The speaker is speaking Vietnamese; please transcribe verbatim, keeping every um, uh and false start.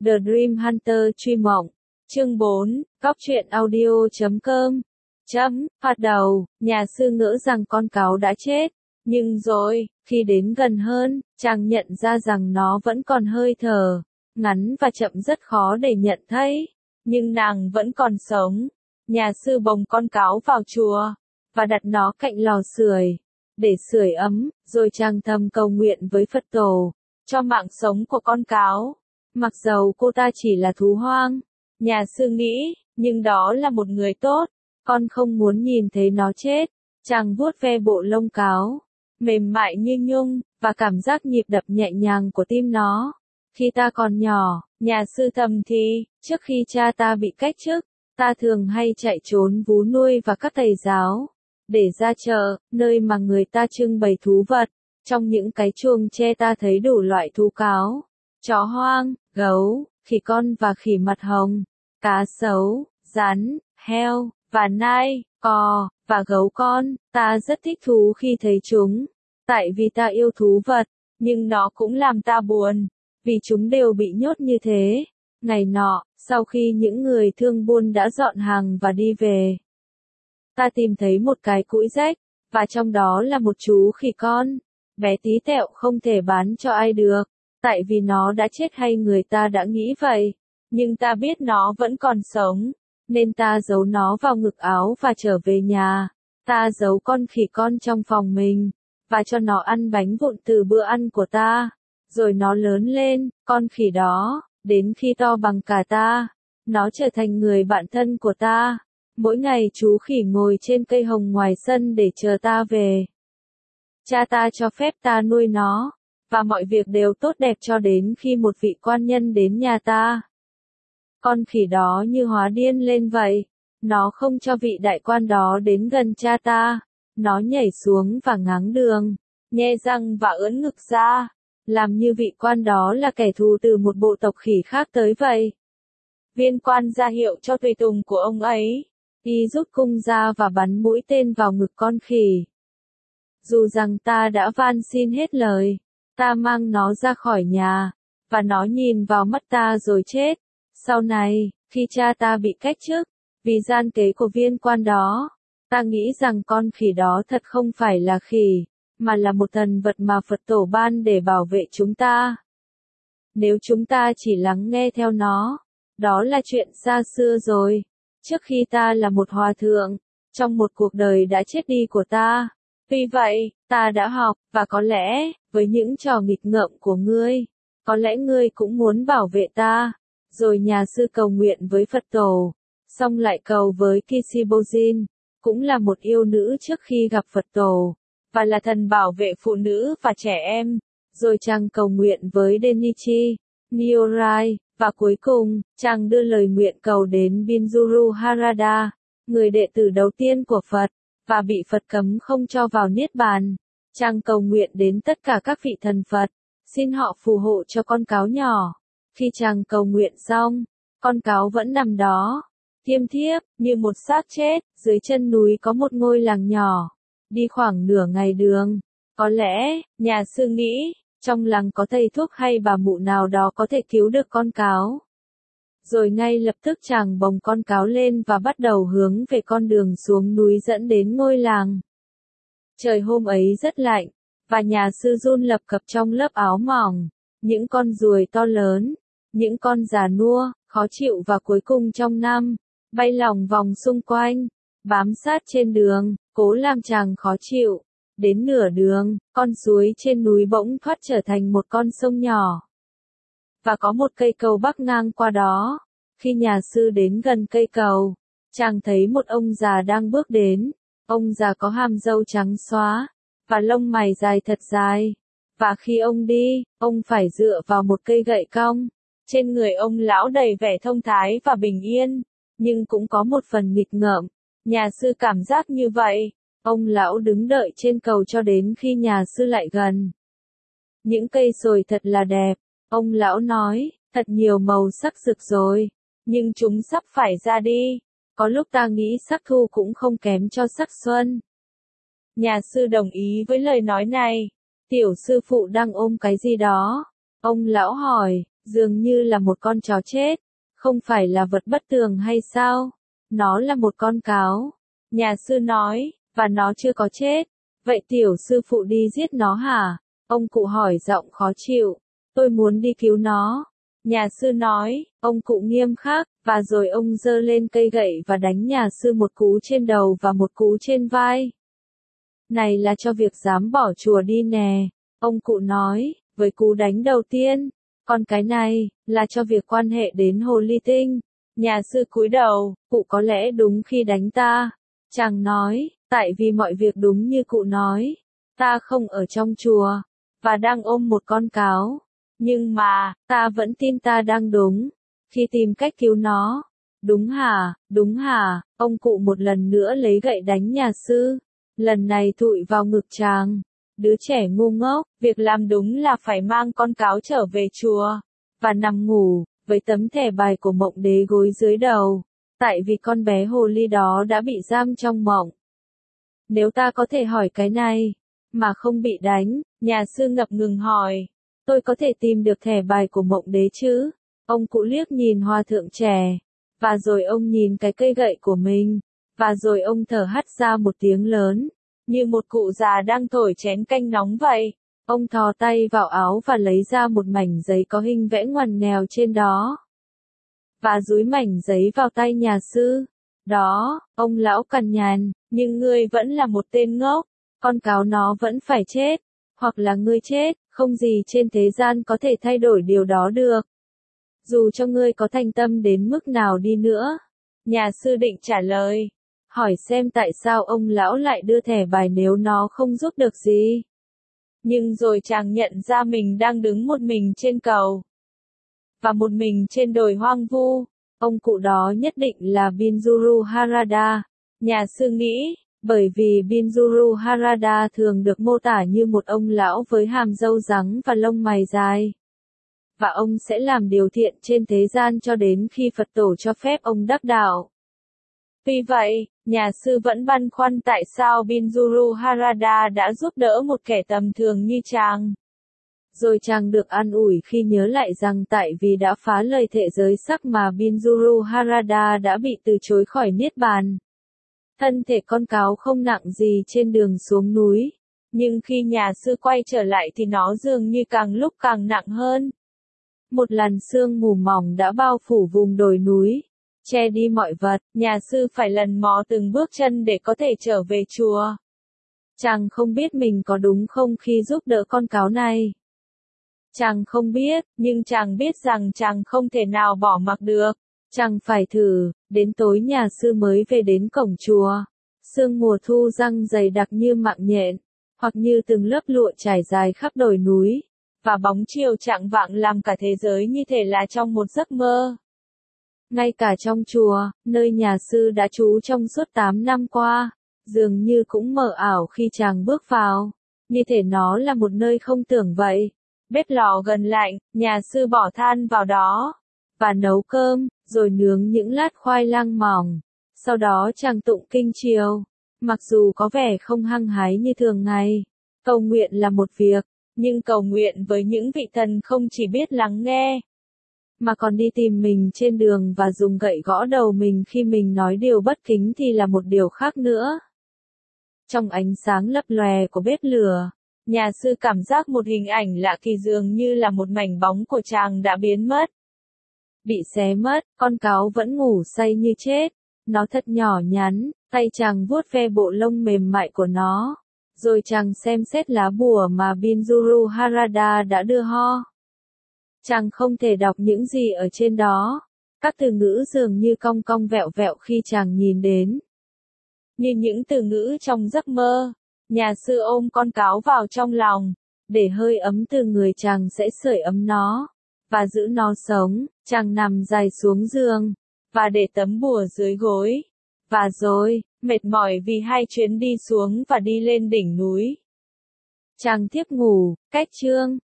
The Dream Hunter truy mộng. Chương bốn, Góc truyện audio chấm com. Chấm, phát đầu, nhà sư ngỡ rằng con cáo đã chết. Nhưng rồi, khi đến gần hơn, chàng nhận ra rằng nó vẫn còn hơi thở. Ngắn và chậm rất khó để nhận thấy. Nhưng nàng vẫn còn sống. Nhà sư bồng con cáo vào chùa, và đặt nó cạnh lò sưởi, để sưởi ấm, rồi chàng thầm cầu nguyện với Phật tổ, cho mạng sống của con cáo. Mặc dầu cô ta chỉ là thú hoang, nhà sư nghĩ, nhưng đó là một người tốt, con không muốn nhìn thấy nó chết. Chàng vuốt ve bộ lông cáo, mềm mại như nhung, và cảm giác nhịp đập nhẹ nhàng của tim nó. Khi ta còn nhỏ, nhà sư thầm thì, trước khi cha ta bị cách chức, ta thường hay chạy trốn vú nuôi và các thầy giáo, để ra chợ, nơi mà người ta trưng bày thú vật. Trong những cái chuồng tre ta thấy đủ loại thú cáo, chó hoang, gấu, khỉ con và khỉ mặt hồng, cá sấu, rắn, heo, và nai, cò, và gấu con. Ta rất thích thú khi thấy chúng, tại vì ta yêu thú vật, nhưng nó cũng làm ta buồn, vì chúng đều bị nhốt như thế. Ngày nọ, sau khi những người thương buôn đã dọn hàng và đi về, ta tìm thấy một cái cũi rách, và trong đó là một chú khỉ con, bé tí tẹo không thể bán cho ai được, tại vì nó đã chết hay người ta đã nghĩ vậy. Nhưng ta biết nó vẫn còn sống, nên ta giấu nó vào ngực áo và trở về nhà. Ta giấu con khỉ con trong phòng mình, và cho nó ăn bánh vụn từ bữa ăn của ta. Rồi nó lớn lên, con khỉ đó, đến khi to bằng cả ta, nó trở thành người bạn thân của ta. Mỗi ngày chú khỉ ngồi trên cây hồng ngoài sân để chờ ta về. Cha ta cho phép ta nuôi nó, và mọi việc đều tốt đẹp cho đến khi một vị quan nhân đến nhà ta. Con khỉ đó như hóa điên lên vậy. Nó không cho vị đại quan đó đến gần cha ta. Nó nhảy xuống và ngáng đường, nhe răng và ưỡn ngực ra, làm như vị quan đó là kẻ thù từ một bộ tộc khỉ khác tới vậy. Viên quan ra hiệu cho tùy tùng của ông ấy. Y rút cung ra và bắn mũi tên vào ngực con khỉ. Dù rằng ta đã van xin hết lời, ta mang nó ra khỏi nhà, và nó nhìn vào mắt ta rồi chết. Sau này, khi cha ta bị cách chức, vì gian kế của viên quan đó, ta nghĩ rằng con khỉ đó thật không phải là khỉ, mà là một thần vật mà Phật tổ ban để bảo vệ chúng ta. Nếu chúng ta chỉ lắng nghe theo nó, đó là chuyện xa xưa rồi. Trước khi ta là một hòa thượng, trong một cuộc đời đã chết đi của ta. Vì vậy, ta đã học, và có lẽ, với những trò nghịch ngợm của ngươi, có lẽ ngươi cũng muốn bảo vệ ta. Rồi nhà sư cầu nguyện với Phật tổ, xong lại cầu với Kishibojin, cũng là một yêu nữ trước khi gặp Phật tổ, và là thần bảo vệ phụ nữ và trẻ em. Rồi chàng cầu nguyện với Denichi, Nyorai, và cuối cùng, chàng đưa lời nguyện cầu đến Binjuru Harada, người đệ tử đầu tiên của Phật, và bị Phật cấm không cho vào Niết Bàn. Chàng cầu nguyện đến tất cả các vị thần Phật, xin họ phù hộ cho con cáo nhỏ. Khi chàng cầu nguyện xong, con cáo vẫn nằm đó, thiêm thiếp, như một xác chết. Dưới chân núi có một ngôi làng nhỏ, đi khoảng nửa ngày đường. Có lẽ, nhà sư nghĩ, trong làng có thầy thuốc hay bà mụ nào đó có thể cứu được con cáo. Rồi ngay lập tức chàng bồng con cáo lên và bắt đầu hướng về con đường xuống núi dẫn đến ngôi làng. Trời hôm ấy rất lạnh, và nhà sư run lập cập trong lớp áo mỏng. Những con ruồi to lớn, những con già nua, khó chịu và cuối cùng trong năm, bay lòng vòng xung quanh, bám sát trên đường, cố làm chàng khó chịu. Đến nửa đường, con suối trên núi bỗng thoát trở thành một con sông nhỏ. Và có một cây cầu bắc ngang qua đó. Khi nhà sư đến gần cây cầu, chàng thấy một ông già đang bước đến. Ông già có hàm râu trắng xóa, và lông mày dài thật dài. Và khi ông đi, ông phải dựa vào một cây gậy cong. Trên người ông lão đầy vẻ thông thái và bình yên, nhưng cũng có một phần nghịch ngợm. Nhà sư cảm giác như vậy. Ông lão đứng đợi trên cầu cho đến khi nhà sư lại gần. Những cây sồi thật là đẹp, ông lão nói, thật nhiều màu sắc rực rồi, nhưng chúng sắp phải ra đi. Có lúc ta nghĩ sắc thu cũng không kém cho sắc xuân. Nhà sư đồng ý với lời nói này. Tiểu sư phụ đang ôm cái gì đó. Ông lão hỏi, dường như là một con chó chết, không phải là vật bất tường hay sao? Nó là một con cáo. Nhà sư nói, và nó chưa có chết. Vậy tiểu sư phụ đi giết nó hả? Ông cụ hỏi giọng khó chịu. Tôi muốn đi cứu nó. Nhà sư nói, ông cụ nghiêm khắc, và rồi ông giơ lên cây gậy và đánh nhà sư một cú trên đầu và một cú trên vai. Này là cho việc dám bỏ chùa đi nè. Ông cụ nói, với cú đánh đầu tiên. Còn cái này, là cho việc quan hệ đến hồ ly tinh. Nhà sư cúi đầu, cụ có lẽ đúng khi đánh ta. Chàng nói, tại vì mọi việc đúng như cụ nói. Ta không ở trong chùa, và đang ôm một con cáo. Nhưng mà, ta vẫn tin ta đang đúng. Khi tìm cách cứu nó. Đúng hả, đúng hả, ông cụ một lần nữa lấy gậy đánh nhà sư. Lần này thụi vào ngực chàng. Đứa trẻ ngu ngốc, việc làm đúng là phải mang con cáo trở về chùa. Và nằm ngủ, với tấm thẻ bài của mộng đế gối dưới đầu. Tại vì con bé hồ ly đó đã bị giam trong mộng. Nếu ta có thể hỏi cái này, mà không bị đánh, nhà sư ngập ngừng hỏi. Tôi có thể tìm được thẻ bài của mộng đế chứ? Ông cụ liếc nhìn hòa thượng trẻ. Và rồi ông nhìn cái cây gậy của mình. Và rồi ông thở hắt ra một tiếng lớn. Như một cụ già đang thổi chén canh nóng vậy. Ông thò tay vào áo và lấy ra một mảnh giấy có hình vẽ ngoằn nghèo trên đó. Và dúi mảnh giấy vào tay nhà sư. Đó, ông lão cằn nhằn, nhưng ngươi vẫn là một tên ngốc. Con cáo nó vẫn phải chết. Hoặc là ngươi chết, không gì trên thế gian có thể thay đổi điều đó được. Dù cho ngươi có thành tâm đến mức nào đi nữa. Nhà sư định trả lời. Hỏi xem tại sao ông lão lại đưa thẻ bài nếu nó không giúp được gì. Nhưng rồi chàng nhận ra mình đang đứng một mình trên cầu. Và một mình trên đồi hoang vu. Ông cụ đó nhất định là Binjuru Harada. Nhà sư nghĩ, bởi vì Binjuru Harada thường được mô tả như một ông lão với hàm râu rắn và lông mày dài. Và ông sẽ làm điều thiện trên thế gian cho đến khi Phật tổ cho phép ông đắc đạo. Tuy vậy, nhà sư vẫn băn khoăn tại sao Binjuru Harada đã giúp đỡ một kẻ tầm thường như chàng. Rồi chàng được an ủi khi nhớ lại rằng tại vì đã phá lời thệ giới sắc mà Binjuru Harada đã bị từ chối khỏi Niết Bàn. Thân thể con cáo không nặng gì trên đường xuống núi. Nhưng khi nhà sư quay trở lại thì nó dường như càng lúc càng nặng hơn. Một làn sương mù mỏng đã bao phủ vùng đồi núi. Che đi mọi vật, nhà sư phải lần mò từng bước chân để có thể trở về chùa. Chàng không biết mình có đúng không khi giúp đỡ con cáo này. Chàng không biết, nhưng chàng biết rằng chàng không thể nào bỏ mặc được. Chàng phải thử, đến tối nhà sư mới về đến cổng chùa. Sương mùa thu răng dày đặc như mạng nhện, hoặc như từng lớp lụa trải dài khắp đồi núi. Và bóng chiều chạng vạng làm cả thế giới như thể là trong một giấc mơ. Ngay cả trong chùa, nơi nhà sư đã trú trong suốt tám năm qua, dường như cũng mờ ảo khi chàng bước vào. Như thể nó là một nơi không tưởng vậy. Bếp lò gần lạnh, nhà sư bỏ than vào đó. Và nấu cơm, rồi nướng những lát khoai lang mỏng. Sau đó chàng tụng kinh chiều. Mặc dù có vẻ không hăng hái như thường ngày. Cầu nguyện là một việc, nhưng cầu nguyện với những vị thần không chỉ biết lắng nghe, mà còn đi tìm mình trên đường và dùng gậy gõ đầu mình khi mình nói điều bất kính thì là một điều khác nữa. Trong ánh sáng lấp lòe của bếp lửa, nhà sư cảm giác một hình ảnh lạ kỳ dường như là một mảnh bóng của chàng đã biến mất. Bị xé mất, con cáo vẫn ngủ say như chết. Nó thật nhỏ nhắn, tay chàng vuốt ve bộ lông mềm mại của nó. Rồi chàng xem xét lá bùa mà Binjuru Harada đã đưa ho. Chàng không thể đọc những gì ở trên đó. Các từ ngữ dường như cong cong vẹo vẹo khi chàng nhìn đến. Như những từ ngữ trong giấc mơ. Nhà sư ôm con cáo vào trong lòng. Để hơi ấm từ người chàng sẽ sưởi ấm nó. Và giữ nó sống, chàng nằm dài xuống giường. Và để tấm bùa dưới gối. Và rồi, mệt mỏi vì hai chuyến đi xuống và đi lên đỉnh núi. Chàng thiếp ngủ, cách chương.